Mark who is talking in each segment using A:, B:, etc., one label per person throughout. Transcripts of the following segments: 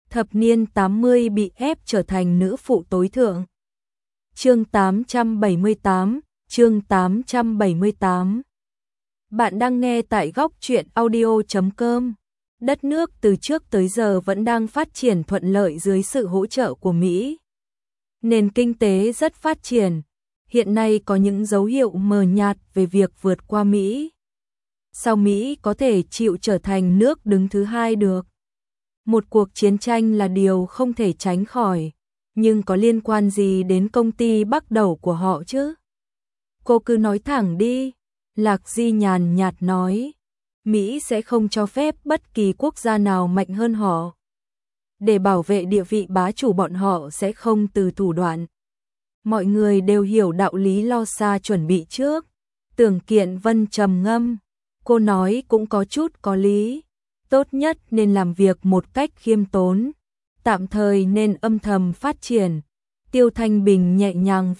A: thập niên 80 bị ép trở thành nữ phụ tối thượng. Chương 878, chương 878. Bạn đang nghe tại góc truyện audio.com. Đất nước từ trước tới giờ vẫn đang phát triển thuận lợi dưới sự hỗ trợ của Mỹ. Nền kinh tế rất phát triển, hiện nay có những dấu hiệu mờ nhạt về việc vượt qua Mỹ. Sao Mỹ có thể chịu trở thành nước đứng thứ hai được? Một cuộc chiến tranh là điều không thể tránh khỏi, nhưng có liên quan gì đến công ty bắt đầu của họ chứ? Cô cứ nói thẳng đi, Lạc Di nhàn nhạt nói. Mỹ sẽ không cho phép bất kỳ quốc gia nào mạnh hơn họ. Để bảo vệ địa vị bá chủ bọn họ sẽ không từ thủ đoạn. Mọi người đều hiểu đạo lý lo xa chuẩn bị trước. Tưởng Kiện Vân trầm ngâm. Cô nói cũng có chút có lý. Tốt nhất nên làm việc một cách khiêm tốn. Tạm thời nên âm thầm phát triển. Tiêu Thanh Bình nhẹ nhàng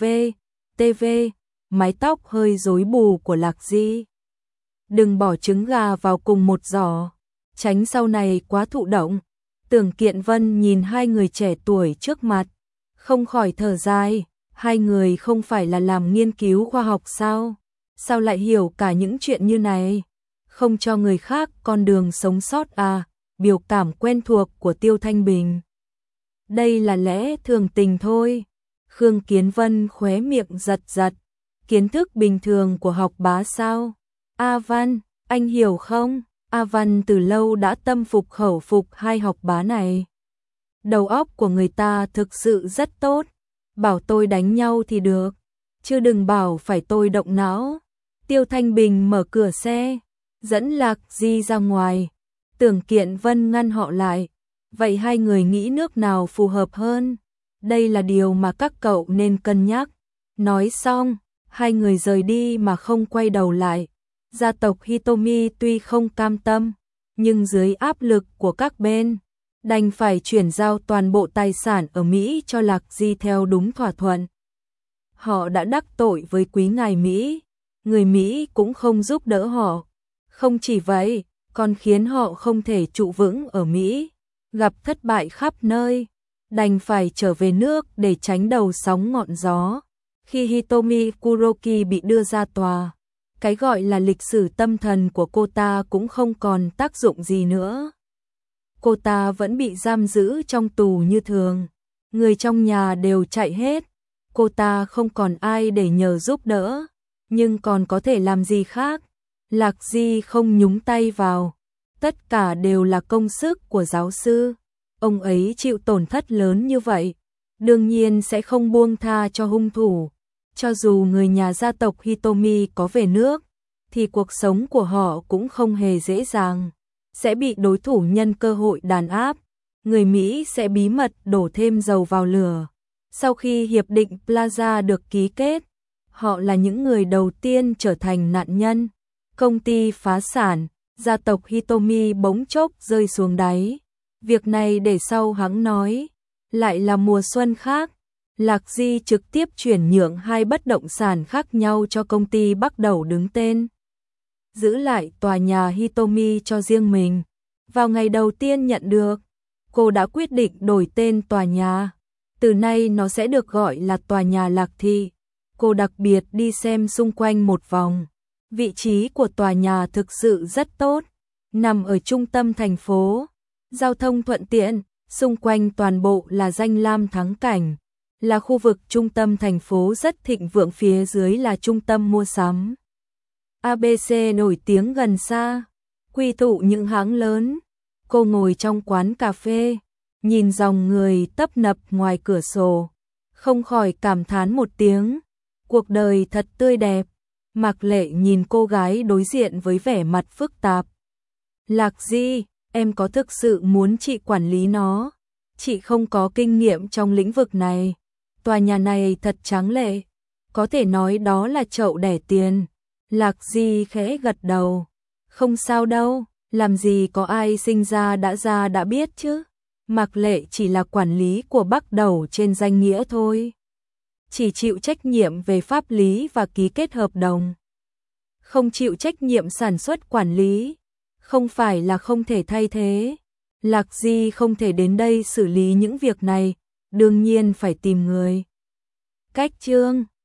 A: TV, mái tóc hơi rối bù của Lạc Di. Đừng bỏ trứng gà vào cùng một giỏ, tránh sau này quá thụ động. Tưởng Kiện Vân nhìn hai người trẻ tuổi trước mặt, không khỏi thở dài, hai người không phải là làm nghiên cứu khoa học sao? Sao lại hiểu cả những chuyện như này? Không cho người khác con đường sống sót à? Biểu cảm quen thuộc của Tiêu Thanh Bình. Đây là lẽ thường tình thôi. Khương Kiến Vân khóe miệng giật giật. Kiến thức bình thường của học bá sao? A Văn, anh hiểu không? A Văn từ lâu đã tâm phục khẩu phục hai học bá này. Đầu óc của người ta thực sự rất tốt. Bảo tôi đánh nhau thì được, chứ đừng bảo phải tôi động não. Tiêu Thanh Bình mở cửa xe, dẫn Lạc Di ra ngoài. Tưởng Kiện Vân ngăn họ lại. Vậy hai người nghĩ nước nào phù hợp hơn? Đây là điều mà các cậu nên cân nhắc. Nói xong, hai người rời đi mà không quay đầu lại. Gia tộc Hitomi tuy không cam tâm, nhưng dưới áp lực của các bên, đành phải chuyển giao toàn bộ tài sản ở Mỹ cho Lạc Di theo đúng thỏa thuận. Họ đã đắc tội với quý ngài Mỹ, người Mỹ cũng không giúp đỡ họ. Không chỉ vậy, còn khiến họ không thể trụ vững ở Mỹ, gặp thất bại khắp nơi, đành phải trở về nước để tránh đầu sóng ngọn gió. Khi Hitomi Kuroki bị đưa ra tòa, cái gọi là lịch sử tâm thần của cô ta cũng không còn tác dụng gì nữa. Cô ta vẫn bị giam giữ trong tù như thường, người trong nhà đều chạy hết, cô ta không còn ai để nhờ giúp đỡ, nhưng còn có thể làm gì khác? Lạc Di không nhúng tay vào, tất cả đều là công sức của giáo sư, ông ấy chịu tổn thất lớn như vậy, đương nhiên sẽ không buông tha cho hung thủ. Cho dù người nhà gia tộc Hitomi có về nước, thì cuộc sống của họ cũng không hề dễ dàng, sẽ bị đối thủ nhân cơ hội đàn áp, người Mỹ sẽ bí mật đổ thêm dầu vào lửa. Sau khi Hiệp định Plaza được ký kết, họ là những người đầu tiên trở thành nạn nhân. Công ty phá sản, gia tộc Hitomi bỗng chốc rơi xuống đáy. Việc này để sau hắn nói. Lại là mùa xuân khác, Lạc Di trực tiếp chuyển nhượng hai bất động sản khác nhau cho công ty bắt đầu đứng tên. Giữ lại tòa nhà Hitomi cho riêng mình. Vào ngày đầu tiên nhận được, cô đã quyết định đổi tên tòa nhà. Từ nay nó sẽ được gọi là tòa nhà Lạc Thị. Cô đặc biệt đi xem xung quanh một vòng. Vị trí của tòa nhà thực sự rất tốt, nằm ở trung tâm thành phố, giao thông thuận tiện, xung quanh toàn bộ là danh lam thắng cảnh, là khu vực trung tâm thành phố rất thịnh vượng, phía dưới là trung tâm mua sắm. ABC nổi tiếng gần xa, quy tụ những hãng lớn. Cô ngồi trong quán cà phê, nhìn dòng người tấp nập ngoài cửa sổ, không khỏi cảm thán một tiếng, cuộc đời thật tươi đẹp. Mạc Lệ nhìn cô gái đối diện với vẻ mặt phức tạp. Lạc Di, em có thực sự muốn chị quản lý nó? Chị không có kinh nghiệm trong lĩnh vực này. Tòa nhà này thật tráng lệ, có thể nói đó là chậu đẻ tiền. Lạc Di khẽ gật đầu. Không sao đâu, làm gì có ai sinh ra đã biết chứ. Mạc Lệ chỉ là quản lý của bắt đầu trên danh nghĩa thôi. Chỉ chịu trách nhiệm về pháp lý và ký kết hợp đồng. Không chịu trách nhiệm sản xuất quản lý, không phải là không thể thay thế. Lạc Di không thể đến đây xử lý những việc này, đương nhiên phải tìm người. Cách chương